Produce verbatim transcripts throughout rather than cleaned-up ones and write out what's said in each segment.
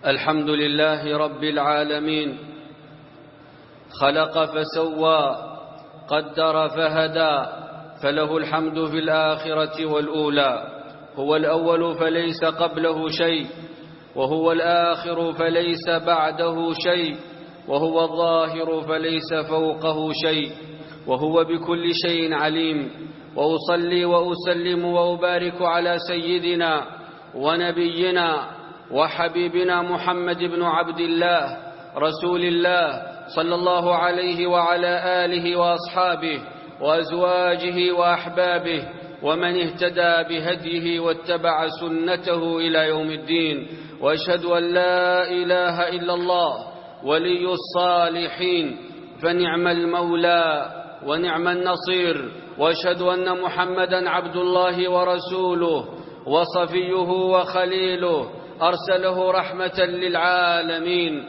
الحمد لله رب العالمين، خلق فسوى، قدر فهدى، فله الحمد في الآخرة والأولى. هو الأول فليس قبله شيء، وهو الآخر فليس بعده شيء، وهو الظاهر فليس فوقه شيء، وهو بكل شيء عليم. وأصلي وأسلم وأبارك على سيدنا ونبينا وحبيبنا محمد بن عبد الله رسول الله صلى الله عليه وعلى آله وأصحابه وأزواجه وأحبابه ومن اهتدى بهديه واتبع سنته إلى يوم الدين. وأشهد أن لا إله إلا الله ولي الصالحين، فنعم المولى ونعم النصير. وأشهد أن محمدا عبد الله ورسوله وصفيه وخليله، أرسله رحمة للعالمين،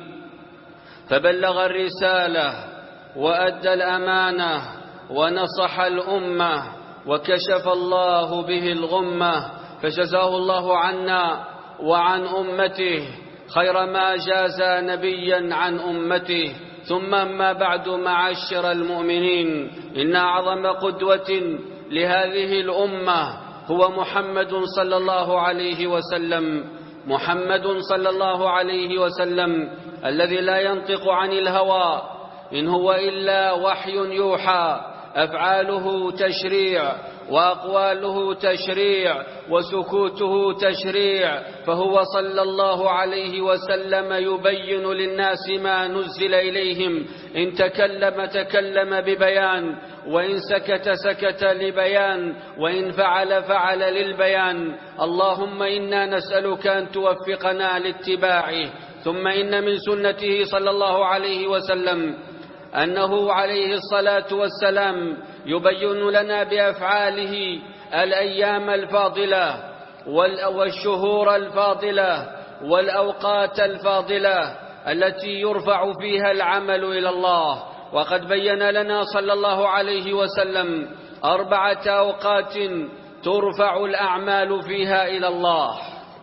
فبلغ الرسالة وأدى الأمانة ونصح الأمة، وكشف الله به الغمة، فجزاه الله عنا وعن أمته خير ما جاز نبيا عن أمته. ثم أما بعد، معاشر المؤمنين، إن أعظم قدوة لهذه الأمة هو محمد صلى الله عليه وسلم. محمد صلى الله عليه وسلم الذي لا ينطق عن الهوى، إن هو إلا وحي يوحى، أفعاله تشريع وأقواله تشريع وسكوته تشريع، فهو صلى الله عليه وسلم يبين للناس ما نزل إليهم. إن تكلم تكلم ببيان، وإن سكت سكت لبيان، وإن فعل فعل للبيان. اللهم إنا نسألك أن توفقنا لاتباعه. ثم إن من سنته صلى الله عليه وسلم أنه عليه الصلاة والسلام يبين لنا بأفعاله الأيام الفاضلة والشهور الفاضلة والأوقات الفاضلة التي يرفع فيها العمل إلى الله. وقد بين لنا صلى الله عليه وسلم أربعة أوقات ترفع الأعمال فيها إلى الله،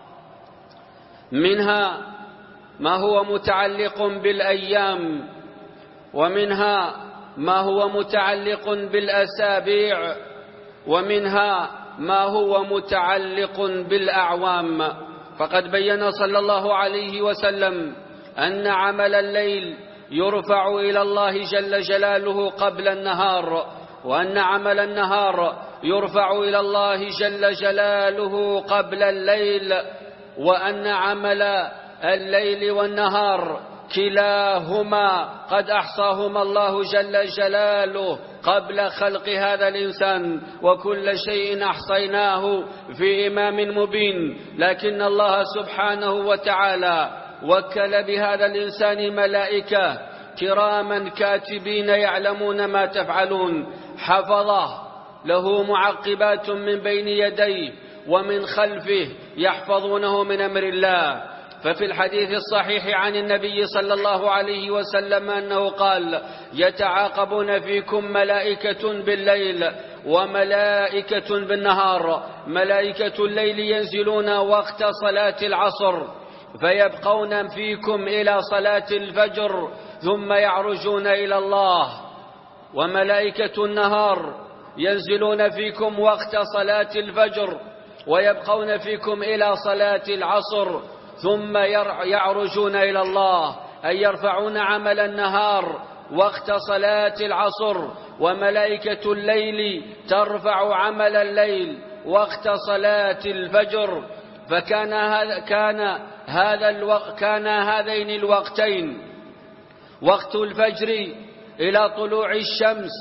منها ما هو متعلق بالأيام، ومنها ما هو متعلق بالأسابيع، ومنها ما هو متعلق بالأعوام. فقد بين صلى الله عليه وسلم أن عمل الليل يرفع إلى الله جل جلاله قبل النهار، وأن عمل النهار يرفع إلى الله جل جلاله قبل الليل، وأن عمل الليل والنهار كلاهما قد أحصاهما الله جل جلاله قبل خلق هذا الإنسان، وكل شيء أحصيناه في إمام مبين. لكن الله سبحانه وتعالى وكل بهذا الإنسان ملائكة كراما كاتبين يعلمون ما تفعلون، حفظه له معقبات من بين يديه ومن خلفه يحفظونه من أمر الله. ففي الحديث الصحيح عن النبي صلى الله عليه وسلم أنه قال: يتعاقبون فيكم ملائكة بالليل وملائكة بالنهار. ملائكة الليل ينزلون وقت صلاة العصر فيبقون فيكم إلى صلاة الفجر ثم يعرجون إلى الله، وملائكة النهار ينزلون فيكم وقت صلاة الفجر ويبقون فيكم إلى صلاة العصر ثم يعرجون إلى الله، أي يرفعون عمل النهار وقت صلاة العصر، وملائكة الليل ترفع عمل الليل وقت صلاة الفجر. فكان هذا كان هذا الوقت كان هذين الوقتين، وقت الفجر إلى طلوع الشمس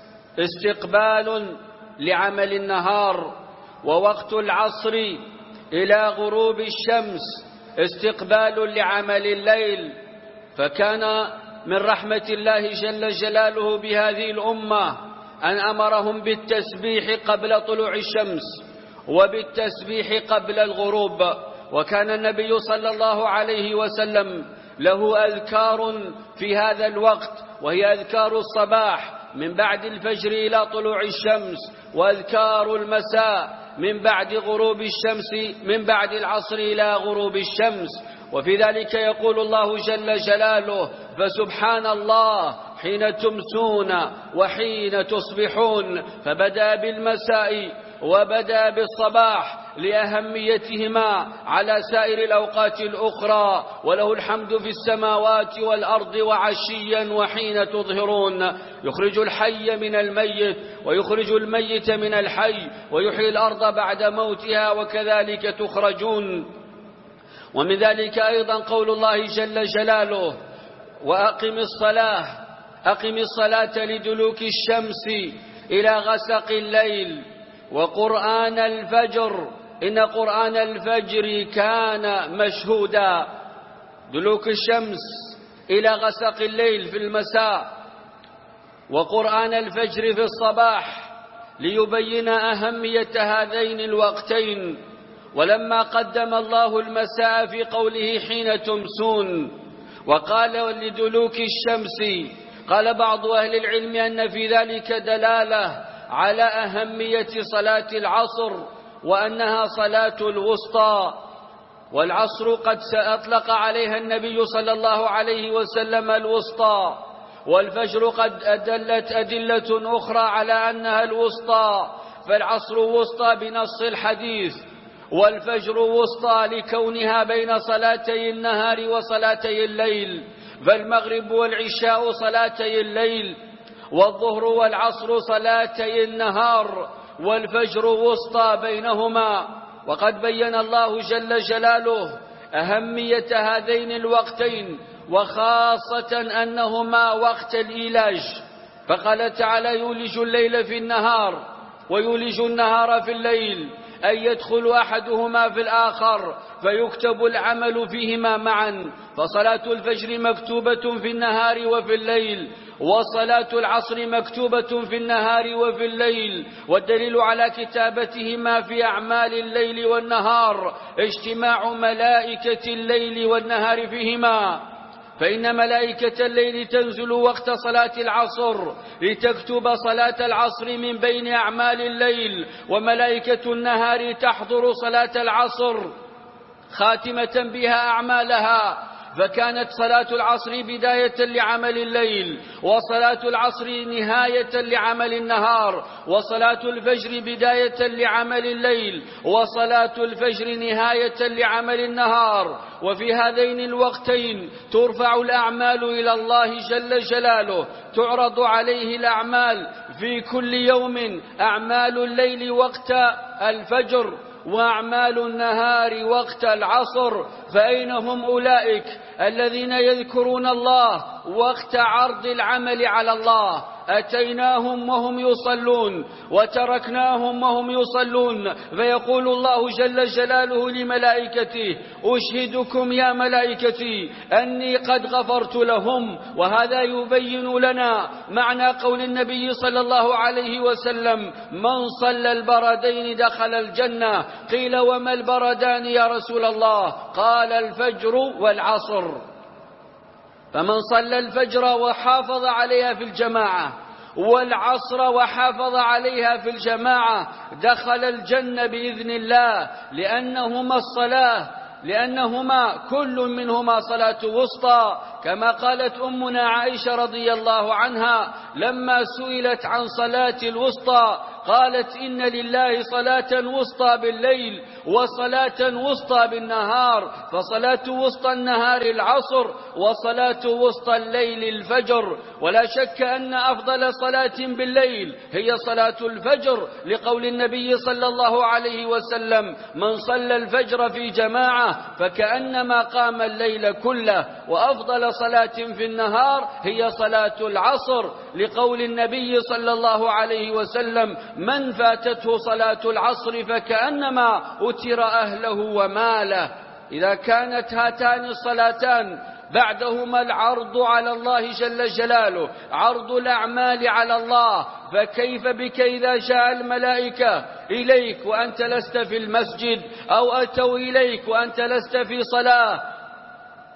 استقبال لعمل النهار، ووقت العصر إلى غروب الشمس استقبال لعمل الليل. فكان من رحمة الله جل جلاله بهذه الأمة أن أمرهم بالتسبيح قبل طلوع الشمس وبالتسبيح قبل الغروب. وكان النبي صلى الله عليه وسلم له أذكار في هذا الوقت، وهي أذكار الصباح من بعد الفجر إلى طلوع الشمس، وأذكار المساء من بعد غروب الشمس من بعد العصر إلى غروب الشمس، وفي ذلك يقول الله جل جلاله: فسبحان الله حين تمسون وحين تصبحون. فبدأ بالمساء وبدأ بالصباح لأهميتهما على سائر الأوقات الأخرى، وله الحمد في السماوات والأرض وعشيا وحين تظهرون. يخرج الحي من الميت ويخرج الميت من الحي ويحيي الأرض بعد موتها وكذلك تخرجون. ومن ذلك أيضا قول الله جل جلاله: وأقم الصلاة أقم الصلاة لدلوك الشمس إلى غسق الليل وقرآن الفجر إن قرآن الفجر كان مشهودا. دلوك الشمس إلى غسق الليل في المساء وقرآن الفجر في الصباح ليبين أهمية هذين الوقتين. ولما قدم الله المساء في قوله حين تمسون وقال لدلوك الشمس، قال بعض أهل العلم أن في ذلك دلالة على أهمية صلاة العصر وأنها صلاة الوسطى. والعصر قد أطلق عليها النبي صلى الله عليه وسلم الوسطى، والفجر قد أدلت أدلة أخرى على أنها الوسطى، فالعصر وسطى بنص الحديث، والفجر وسطى لكونها بين صلاتي النهار وصلاتي الليل، فالمغرب والعشاء صلاتي الليل، والظهر والعصر صلاتي النهار، والفجر وسطى بينهما. وقد بين الله جل جلاله أهمية هذين الوقتين، وخاصة أنهما وقت الإيلاج، فقال تعالى: يولج الليل في النهار ويولج النهار في الليل، أن يدخل أحدهما في الآخر فيكتب العمل فيهما معا. فصلاة الفجر مكتوبة في النهار وفي الليل، وصلاة العصر مكتوبة في النهار وفي الليل. والدليل على كتابتهما في أعمال الليل والنهار اجتماع ملائكة الليل والنهار فيهما، فإن ملائكة الليل تنزل وقت صلاة العصر لتكتب صلاة العصر من بين أعمال الليل، وملائكة النهار تحضر صلاة العصر خاتمة بها أعمالها. فكانت صلاة العصر بداية لعمل الليل، وصلاة العصر نهاية لعمل النهار، وصلاة الفجر بداية لعمل الليل، وصلاة الفجر نهاية لعمل النهار. وفي هذين الوقتين ترفع الأعمال إلى الله جل جلاله، تعرض عليه الأعمال في كل يوم، أعمال الليل وقت الفجر وأعمال النهار وقت العصر. فأين هم أولئك الذين يذكرون الله وقت عرض العمل على الله؟ أتيناهم وهم يصلون وتركناهم وهم يصلون. فيقول الله جل جلاله لملائكته: أشهدكم يا ملائكتي أني قد غفرت لهم. وهذا يبين لنا معنى قول النبي صلى الله عليه وسلم: من صلى البردين دخل الجنة. قيل: وما البردان يا رسول الله؟ قال: الفجر والعصر. فمن صلى الفجر وحافظ عليها في الجماعة والعصر وحافظ عليها في الجماعة دخل الجنة بإذن الله، لأنهما الصلاة لأنهما كل منهما صلاة وسطى، كما قالت أمنا عائشة رضي الله عنها لما سئلت عن صلاة الوسطى قالت: إن لله صلاة وسطى بالليل وصلاة وسطى بالنهار، فصلاة وسطى النهار العصر وصلاة وسطى الليل الفجر. ولا شك أن أفضل صلاة بالليل هي صلاة الفجر، لقول النبي صلى الله عليه وسلم: من صلى الفجر في جماعة فكأنما قام الليل كله. وأفضل صلاة في النهار هي صلاة العصر، لقول النبي صلى الله عليه وسلم: من فاتته صلاة العصر فكأنما أتر أهله وماله. إذا كانت هاتان الصلاتان بعدهما العرض على الله جل جلاله، عرض الأعمال على الله، فكيف بك إذا جاء الملائكة إليك وأنت لست في المسجد، أو أتوا إليك وأنت لست في صلاة؟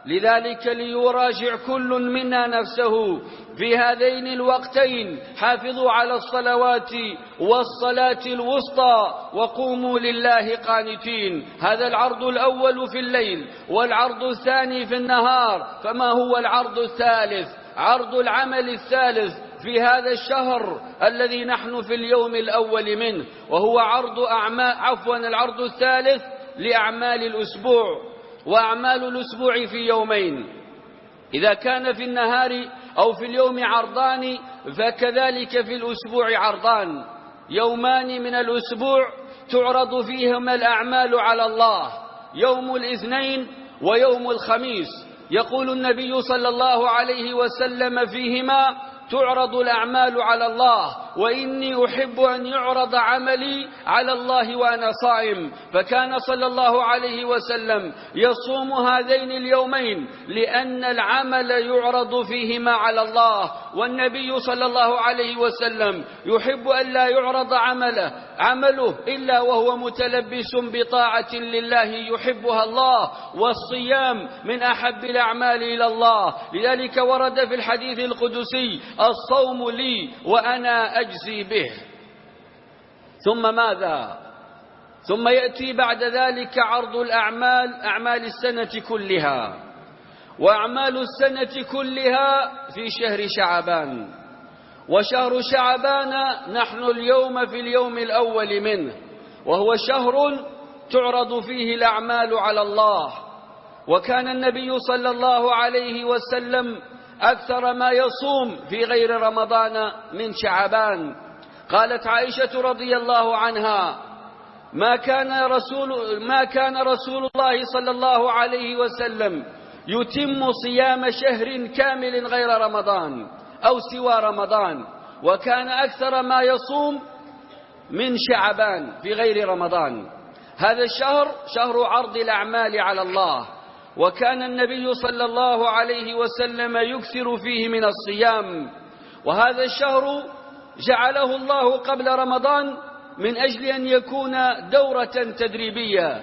لذلك ليراجع كل منا نفسه في هذين الوقتين. حافظوا على الصلوات والصلاة الوسطى وقوموا لله قانتين. هذا العرض الأول في الليل، والعرض الثاني في النهار. فما هو العرض الثالث؟ عرض العمل الثالث في هذا الشهر الذي نحن في اليوم الأول منه، وهو عرض أعمال عفوا العرض الثالث لأعمال الأسبوع. وأعمال الأسبوع في يومين، إذا كان في النهار أو في اليوم عرضان فكذلك في الأسبوع عرضان. يومان من الأسبوع تعرض فيهما الأعمال على الله، يوم الاثنين ويوم الخميس. يقول النبي صلى الله عليه وسلم فيهما: تعرض الأعمال على الله، وإني أحب أن يعرض عملي على الله وأنا صائم. فكان صلى الله عليه وسلم يصوم هذين اليومين لأن العمل يعرض فيهما على الله، والنبي صلى الله عليه وسلم يحب أن لا يعرض عمله عمله إلا وهو متلبس بطاعة لله يحبها الله، والصيام من أحب الأعمال إلى الله. لذلك ورد في الحديث القدسي: الصوم لي وأنا أجزي به. ثم ماذا؟ ثم يأتي بعد ذلك عرض الأعمال، أعمال السنة كلها. وأعمال السنة كلها في شهر شعبان. وشهر شعبان نحن اليوم في اليوم الأول منه، وهو شهر تعرض فيه الأعمال على الله. وكان النبي صلى الله عليه وسلم أكثر ما يصوم في غير رمضان من شعبان. قالت عائشة رضي الله عنها: ما كان رسول ما كان رسول الله صلى الله عليه وسلم يتم صيام شهر كامل غير رمضان أو سوى رمضان، وكان أكثر ما يصوم من شعبان في غير رمضان. هذا الشهر شهر عرض الأعمال على الله، وكان النبي صلى الله عليه وسلم يكثر فيه من الصيام. وهذا الشهر جعله الله قبل رمضان من أجل أن يكون دورة تدريبية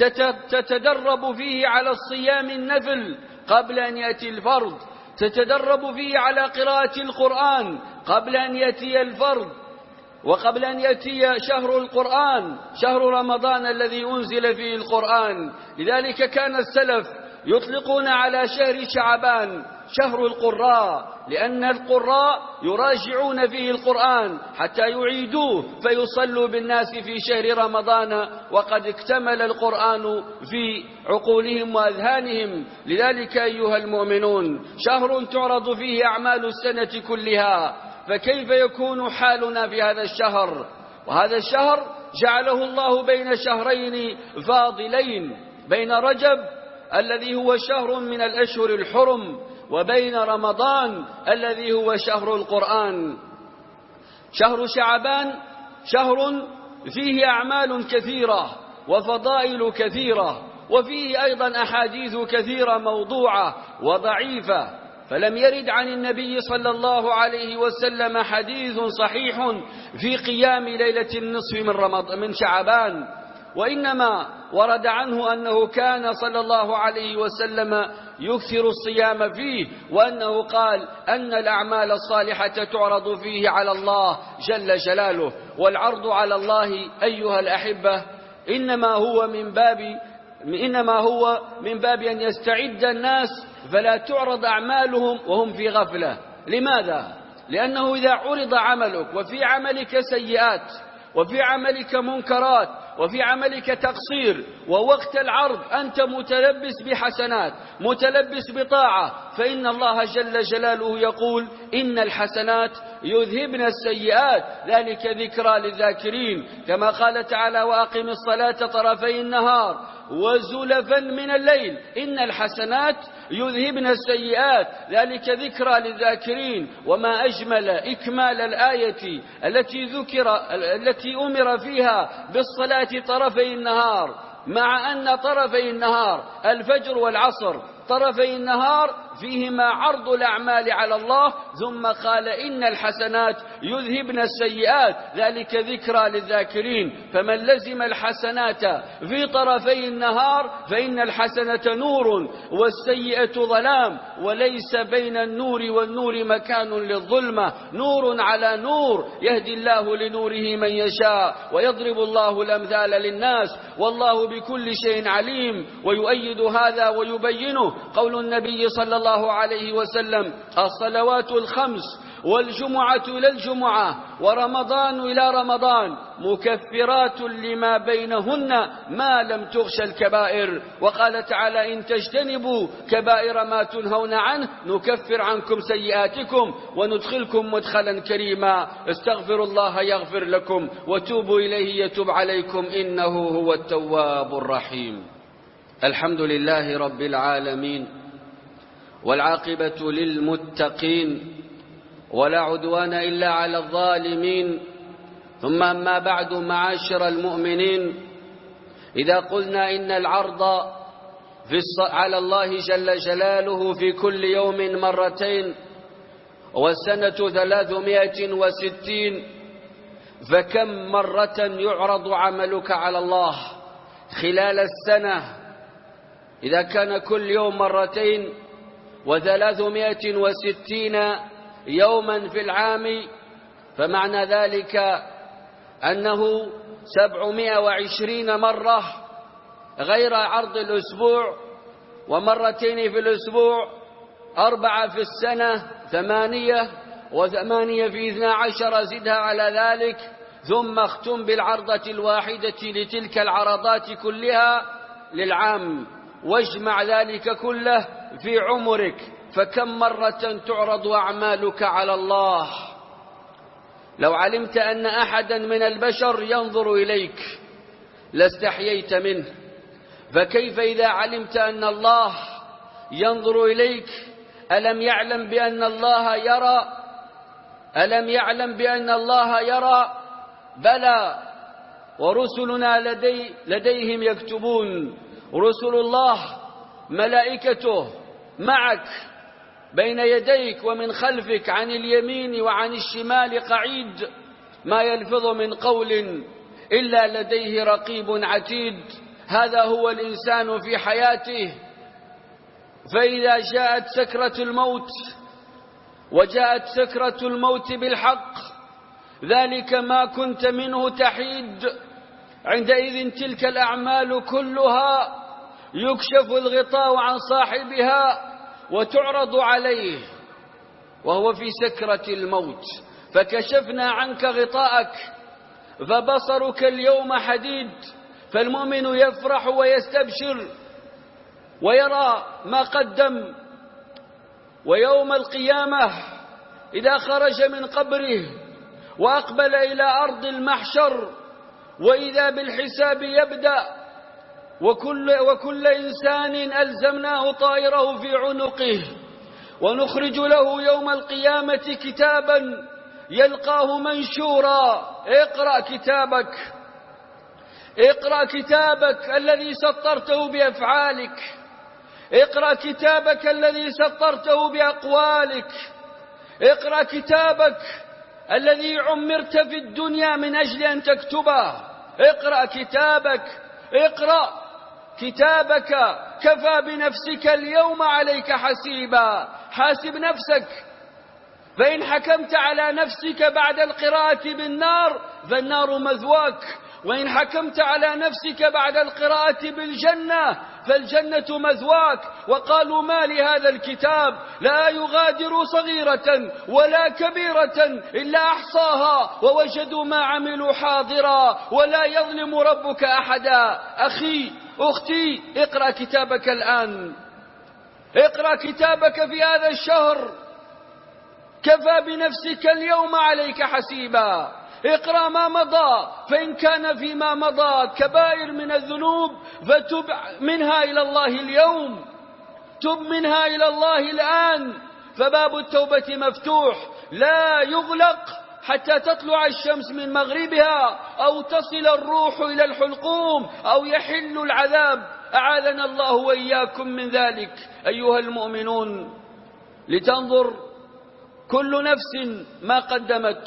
تتدرب فيه على الصيام النفل قبل أن يأتي الفرض، تتدرب فيه على قراءة القرآن قبل أن يأتي الفرض، وقبل أن يأتي شهر القرآن، شهر رمضان الذي أنزل فيه القرآن. لذلك كان السلف يطلقون على شهر شعبان شهر القراء، لأن القراء يراجعون فيه القرآن حتى يعيدوه فيصلوا بالناس في شهر رمضان وقد اكتمل القرآن في عقولهم وأذهانهم. لذلك أيها المؤمنون شهر تعرض فيه أعمال السنة كلها، فكيف يكون حالنا في هذا الشهر؟ وهذا الشهر جعله الله بين شهرين فاضلين، بين رجب الذي هو شهر من الأشهر الحرم، وبين رمضان الذي هو شهر القرآن. شهر شعبان شهر فيه أعمال كثيرة وفضائل كثيرة، وفيه أيضا أحاديث كثيرة موضوعة وضعيفة، فلم يرد عن النبي صلى الله عليه وسلم حديث صحيح في قيام ليلة النصف من رمضان من شعبان، وإنما ورد عنه أنه كان صلى الله عليه وسلم يكثر الصيام فيه، وأنه قال أن الأعمال الصالحة تعرض فيه على الله جل جلاله. والعرض على الله أيها الأحبة إنما هو من باب إنما هو من باب أن يستعد الناس فلا تعرض أعمالهم وهم في غفلة. لماذا؟ لأنه إذا عرض عملك وفي عملك سيئات وفي عملك منكرات وفي عملك تقصير، ووقت العرض أنت متلبس بحسنات متلبس بطاعة، فإن الله جل جلاله يقول: إن الحسنات يذهبن السيئات ذلك ذكرى للذاكرين، كما قال تعالى: وأقم الصلاة طرفي النهار وزلفا من الليل إن الحسنات يذهبن السيئات ذلك ذكرى للذاكرين. وما أجمل إكمال الآية التي ذكر التي أمر فيها بالصلاة طرفي النهار، مع أن طرفي النهار الفجر والعصر، طرفي النهار فيهما عرض الأعمال على الله، ثم قال إن الحسنات يذهبن السيئات، ذلك ذكرى للذاكرين. فمن لزم الحسنات في طرفي النهار فإن الحسنة نور والسيئة ظلام، وليس بين النور والنور مكان للظلمة، نور على نور، يهدي الله لنوره من يشاء ويضرب الله الأمثال للناس والله بكل شيء عليم. ويؤيد هذا ويبينه قول النبي صلى الله عليه وسلم: الصلوات الخمس والجمعة إلى الجمعة ورمضان إلى رمضان مكفرات لما بينهن ما لم تغش الكبائر. وقال تعالى: إن تجتنبوا كبائر ما تنهون عنه نكفر عنكم سيئاتكم وندخلكم مدخلا كريما. استغفروا الله يغفر لكم وتوبوا إليه يتوب عليكم إنه هو التواب الرحيم. الحمد لله رب العالمين، والعاقبة للمتقين، ولا عدوان إلا على الظالمين. ثم أما بعد، معاشر المؤمنين، إذا قلنا إن العرض في الص... على الله جل جلاله في كل يوم مرتين والسنة ثلاثمائة وستين، فكم مرة يعرض عملك على الله خلال السنة؟ إذا كان كل يوم مرتين وثلاثمائة وستين يوما في العام، فمعنى ذلك أنه سبعمائة وعشرين مرة، غير عرض الأسبوع ومرتين في الأسبوع، أربعة في السنة، ثمانية وثمانية في اثنا عشر، زدها على ذلك، ثم اختم بالعرضة الواحدة لتلك العرضات كلها للعام، واجمع ذلك كله في عمرك. فكم مرة تعرض أعمالك على الله؟ لو علمت أن أحدا من البشر ينظر إليك لاستحييت منه، فكيف إذا علمت أن الله ينظر إليك؟ ألم يعلم بأن الله يرى؟ ألم يعلم بأن الله يرى؟ بلى، ورسلنا لدي لديهم يكتبون. رسل الله ملائكته معك بين يديك ومن خلفك، عن اليمين وعن الشمال قعيد، ما يلفظ من قول إلا لديه رقيب عتيد. هذا هو الإنسان في حياته. فإذا جاءت سكرة الموت، وجاءت سكرة الموت بالحق، ذلك ما كنت منه تحيد، عندئذ تلك الأعمال كلها يكشف الغطاء عن صاحبها وتعرض عليه وهو في سكرة الموت. فكشفنا عنك غطاءك فبصرك اليوم حديد. فالمؤمن يفرح ويستبشر ويرى ما قدم، ويوم القيامة إذا خرج من قبره وأقبل إلى أرض المحشر وإذا بالحساب يبدأ، وكل, وكل إنسان ألزمناه طائره في عنقه، ونخرج له يوم القيامة كتابا يلقاه منشورا: اقرأ كتابك، اقرأ كتابك الذي سطرته بأفعالك، اقرأ كتابك الذي سطرته بأقوالك، اقرأ كتابك الذي عمرت في الدنيا من أجل أن تكتبه، اقرأ كتابك، اقرأ كتابك، كفى بنفسك اليوم عليك حسيبا. حاسب نفسك، فإن حكمت على نفسك بعد القراءة بالنار فالنار مثواك، وإن حكمت على نفسك بعد القراءة بالجنة فالجنة مثواك. وقالوا: ما لهذا الكتاب لا يغادر صغيرة ولا كبيرة إلا أحصاها ووجدوا ما عملوا حاضرا ولا يظلم ربك أحدا. أخي، أختي، اقرأ كتابك الآن، اقرأ كتابك في هذا الشهر، كفى بنفسك اليوم عليك حسيبا. اقرأ ما مضى، فإن كان فيما مضى كبائر من الذنوب فتب منها إلى الله اليوم، تب منها إلى الله الآن، فباب التوبة مفتوح لا يغلق حتى تطلع الشمس من مغربها أو تصل الروح إلى الحلقوم أو يحل العذاب. أعاذنا الله وإياكم من ذلك. أيها المؤمنون، لتنظر كل نفس ما قدمت،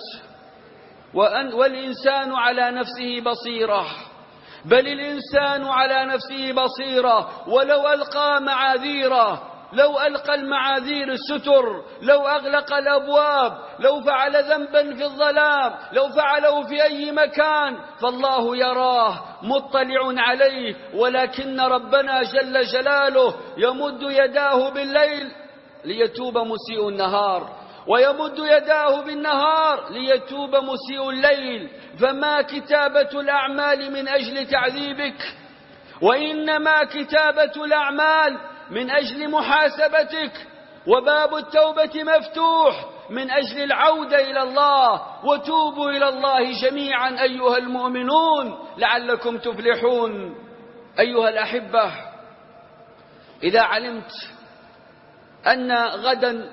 والإنسان على نفسه بصيرة، بل الإنسان على نفسه بصيرة. ولو ألقى معاذيره، لو ألقى المعاذير الستر، لو أغلق الأبواب، لو فعل ذنبا في الظلام، لو فعله في أي مكان، فالله يراه مطلع عليه. ولكن ربنا جل جلاله يمد يداه بالليل ليتوب مسيء النهار، ويمد يداه بالنهار ليتوب مسيء الليل. فما كتابة الأعمال من أجل تعذيبك، وإنما كتابة الأعمال من أجل محاسبتك. وباب التوبة مفتوح من أجل العودة إلى الله. وتوبوا إلى الله جميعا أيها المؤمنون لعلكم تفلحون. أيها الأحبة، إذا علمت أن غدا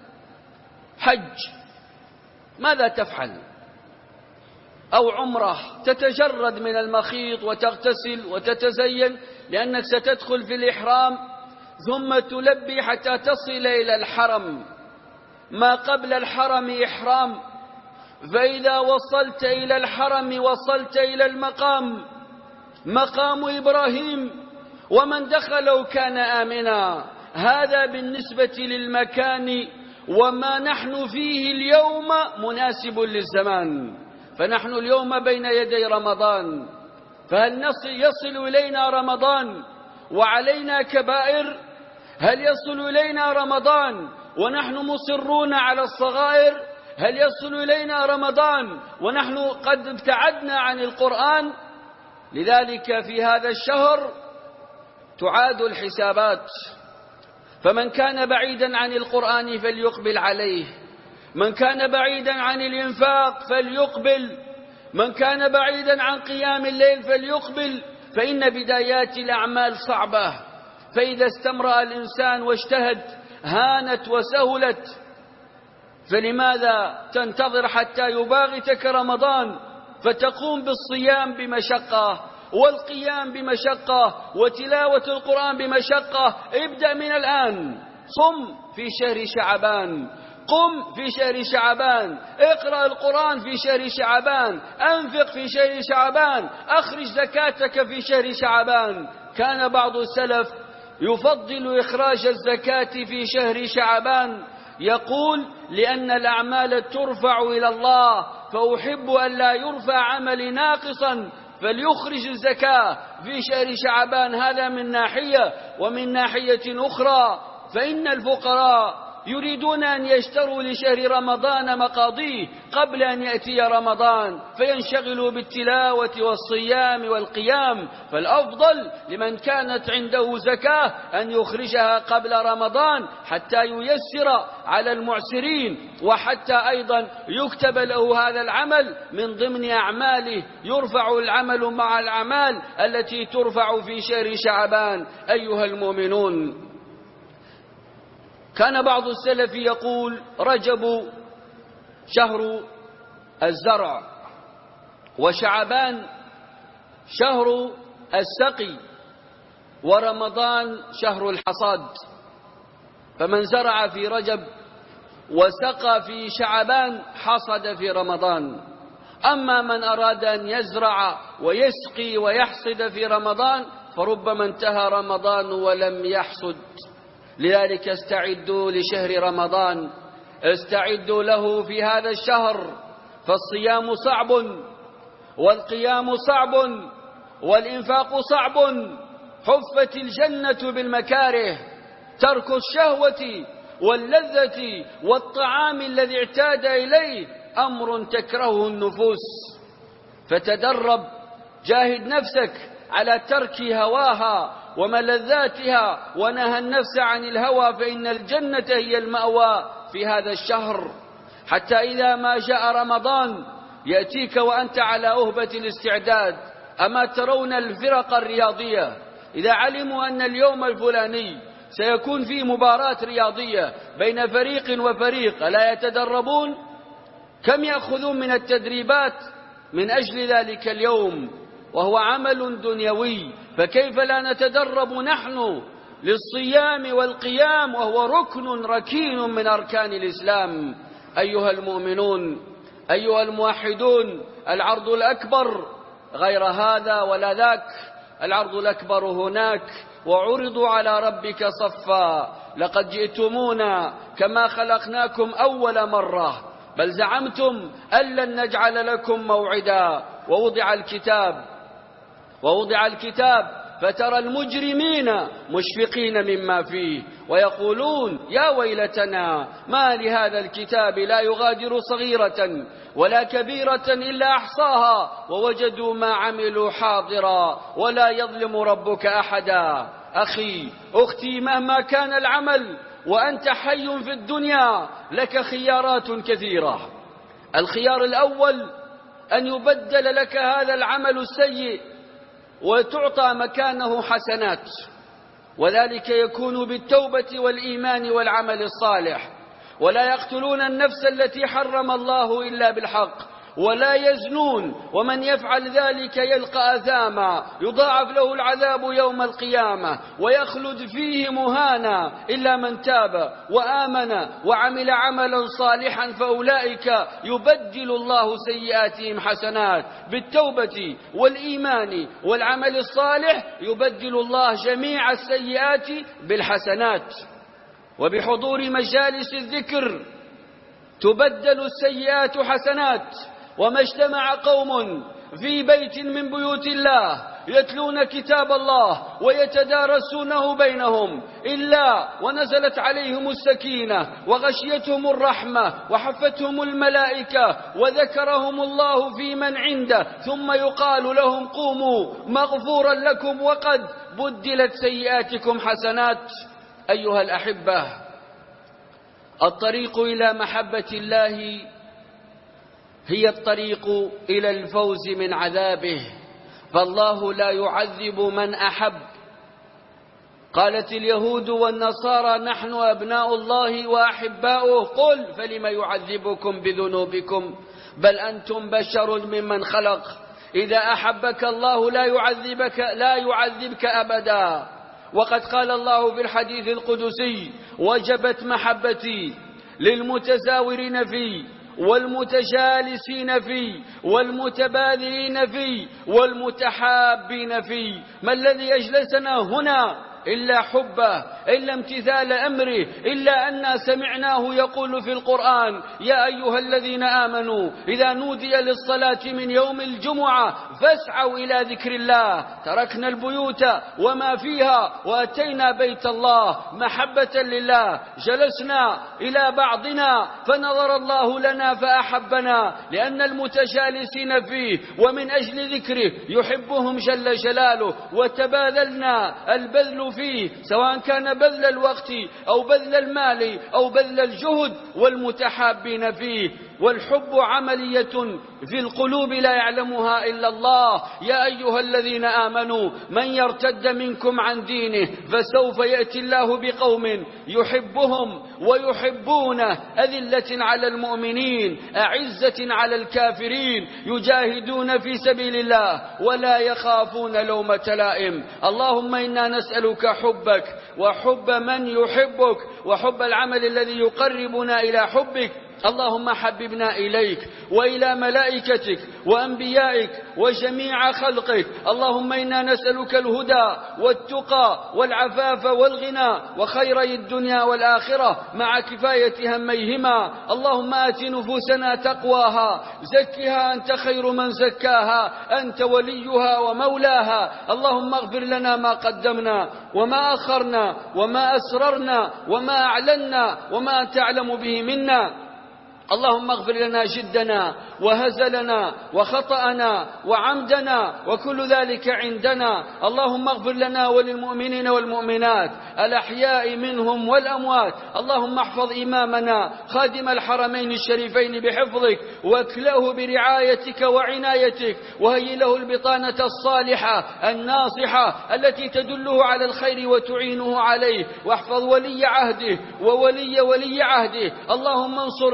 حج ماذا تفعل؟ أو عمره، تتجرد من المخيط وتغتسل وتتزين لأنك ستدخل في الإحرام، ثم تلبي حتى تصل إلى الحرم. ما قبل الحرم إحرام، فإذا وصلت إلى الحرم وصلت إلى المقام، مقام إبراهيم، ومن دخله كان آمنا. هذا بالنسبة للمكان. وما نحن فيه اليوم مناسب للزمان، فنحن اليوم بين يدي رمضان، فهل نصل يصل إلينا رمضان وعلينا كبائر؟ هل يصل إلينا رمضان ونحن مصرون على الصغائر؟ هل يصل إلينا رمضان ونحن قد ابتعدنا عن القرآن؟ لذلك في هذا الشهر تعاد الحسابات. فمن كان بعيدا عن القرآن فليقبل عليه، من كان بعيدا عن الإنفاق فليقبل، من كان بعيدا عن قيام الليل فليقبل. فإن بدايات الأعمال صعبة، فإذا استمرأ الإنسان واجتهد هانت وسهلت. فلماذا تنتظر حتى يباغتك رمضان فتقوم بالصيام بمشقة، والقيام بمشقة، وتلاوة القرآن بمشقة؟ ابدأ من الآن. صم في شهر شعبان، قم في شهر شعبان، اقرأ القرآن في شهر شعبان، أنفق في شهر شعبان، أخرج زكاتك في شهر شعبان. كان بعض السلف يفضل إخراج الزكاة في شهر شعبان، يقول: لأن الأعمال ترفع إلى الله، فأحب أن لا يرفع عملي ناقصا، فليخرج الزكاة في شهر شعبان. هذا من ناحية. ومن ناحية أخرى فإن الفقراء يريدون أن يشتروا لشهر رمضان مقاضيه قبل أن يأتي رمضان، فينشغلوا بالتلاوة والصيام والقيام. فالأفضل لمن كانت عنده زكاة أن يخرجها قبل رمضان حتى ييسر على المعسرين، وحتى أيضا يكتب له هذا العمل من ضمن أعماله، يرفع العمل مع الأعمال التي ترفع في شهر شعبان. أيها المؤمنون، كان بعض السلف يقول: رجب شهر الزرع، وشعبان شهر السقي، ورمضان شهر الحصاد. فمن زرع في رجب وسقى في شعبان حصد في رمضان. أما من أراد أن يزرع ويسقي ويحصد في رمضان فربما انتهى رمضان ولم يحصد. لذلك استعدوا لشهر رمضان، استعدوا له في هذا الشهر، فالصيام صعب، والقيام صعب، والإنفاق صعب. حفت الجنة بالمكاره، ترك الشهوة واللذة والطعام الذي اعتاد إليه أمر تكرهه النفوس. فتدرب، جاهد نفسك على ترك هواها وملذاتها، ونهى النفس عن الهوى، فإن الجنة هي المأوى في هذا الشهر. حتى إذا ما جاء رمضان يأتيك وأنت على أهبة الاستعداد. أما ترون الفرق الرياضية إذا علموا أن اليوم الفلاني سيكون فيه مباراة رياضية بين فريق وفريق، لا يتدربون؟ كم يأخذون من التدريبات من أجل ذلك اليوم، وهو عمل دنيوي. فكيف لا نتدرب نحن للصيام والقيام، وهو ركن ركين من أركان الإسلام. أيها المؤمنون، أيها الموحدون، العرض الأكبر غير هذا ولا ذاك، العرض الأكبر هناك. وعرضوا على ربك صفا لقد جئتمونا كما خلقناكم أول مرة بل زعمتم أن لن نجعل لكم موعدا. ووضع الكتاب ووضع الكتاب فترى المجرمين مشفقين مما فيه ويقولون يا ويلتنا ما لهذا الكتاب لا يغادر صغيرة ولا كبيرة إلا أحصاها ووجدوا ما عملوا حاضرا ولا يظلم ربك أحدا. أخي أختي، مهما كان العمل وأنت حي في الدنيا لك خيارات كثيرة. الخيار الأول أن يبدل لك هذا العمل السيء وتعطى مكانه حسنات، وذلك يكون بالتوبة والإيمان والعمل الصالح. ولا يقتلون النفس التي حرم الله إلا بالحق ولا يزنون ومن يفعل ذلك يلقى أثاما يضاعف له العذاب يوم القيامة ويخلد فيه مهانا إلا من تاب وآمن وعمل عملا صالحا فأولئك يبدل الله سيئاتهم حسنات. بالتوبة والإيمان والعمل الصالح يبدل الله جميع السيئات بالحسنات. وبحضور مجالس الذكر تبدل السيئات حسنات. وما اجتمع قوم في بيت من بيوت الله يتلون كتاب الله ويتدارسونه بينهم إلا ونزلت عليهم السكينة وغشيتهم الرحمة وحفتهم الملائكة وذكرهم الله في من عنده ثم يقال لهم قوموا مغفورا لكم وقد بدلت سيئاتكم حسنات. أيها الأحبة، الطريق إلى محبة الله هي الطريق إلى الفوز من عذابه، فالله لا يعذب من أحب. قالت اليهود والنصارى نحن أبناء الله وأحباؤه، قل فلم يعذبكم بذنوبكم بل أنتم بشر ممن خلق. إذا أحبك الله لا يعذبك لا يعذبك أبدا. وقد قال الله في الحديث القدسي وجبت محبتي للمتزاورين فيه والمتجالسين فيه والمتبادلين فيه والمتحابين فيه. ما الذي أجلسنا هنا إلا حبه، إلا امتثال أمره، إلا أن سمعناه يقول في القرآن يا أيها الذين آمنوا إذا نودي للصلاة من يوم الجمعة فاسعوا إلى ذكر الله. تركنا البيوت وما فيها وأتينا بيت الله محبة لله. جلسنا إلى بعضنا فنظر الله لنا فأحبنا لأن المتجالسين فيه ومن أجل ذكره يحبهم جل جلاله. وتبادلنا البذل فيه سواء كان بذل الوقت أو بذل المال أو بذل الجهد والمتحابين فيه. والحب عملية في القلوب لا يعلمها إلا الله. يا أيها الذين آمنوا من يرتد منكم عن دينه فسوف يأتي الله بقوم يحبهم ويحبونه أذلة على المؤمنين أعزة على الكافرين يجاهدون في سبيل الله ولا يخافون لومة لائم. اللهم إنا نسألك حبك وحب من يحبك وحب العمل الذي يقربنا إلى حبك. اللهم حببنا إليك وإلى ملائكتك وأنبيائك وجميع خلقك. اللهم إنا نسألك الهدى والتقى والعفاف والغنى وخيري الدنيا والآخرة مع كفاية هميهما. اللهم آت نفوسنا تقواها زكها أنت خير من زكاها أنت وليها ومولاها. اللهم اغفر لنا ما قدمنا وما أخرنا وما أسررنا وما أعلنا وما تعلم به منا. اللهم اغفر لنا جدنا وهزلنا وخطأنا وعمدنا وكل ذلك عندنا. اللهم اغفر لنا وللمؤمنين والمؤمنات الأحياء منهم والأموات. اللهم احفظ إمامنا خادم الحرمين الشريفين بحفظك واكله برعايتك وعنايتك وهيئ له البطانة الصالحة الناصحة التي تدله على الخير وتعينه عليه. واحفظ ولي عهده وولي ولي عهده. اللهم انصر بهم جميعا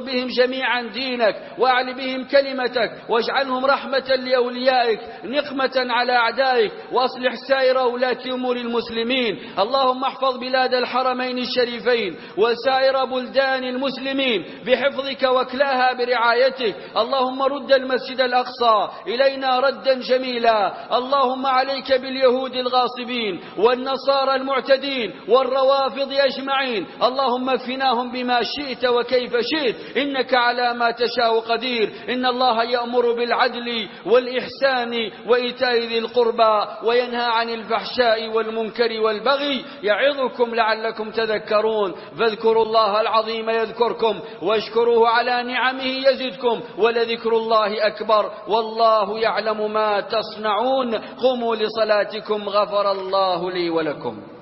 جميعا دينك، وأعل بهم كلمتك، واجعلهم رحمة لأوليائك نقمة على أعدائك، وأصلح سائر ولاة أمور المسلمين. اللهم احفظ بلاد الحرمين الشريفين وسائر بلدان المسلمين بحفظك واكلاها برعايتك. اللهم رد المسجد الأقصى إلينا ردا جميلا. اللهم عليك باليهود الغاصبين والنصارى المعتدين والروافض أجمعين. اللهم اكفناهم بما شئت وكيف شئت، إنك على ما تشاء قدير. إن الله يأمر بالعدل والإحسان وإيتاء ذي القربى وينهى عن الفحشاء والمنكر والبغي، يعظكم لعلكم تذكرون. فاذكروا الله العظيم يذكركم، واشكروه على نعمه يزدكم، ولذكر الله أكبر، والله يعلم ما تصنعون. قوموا لصلاتكم غفر الله لي ولكم.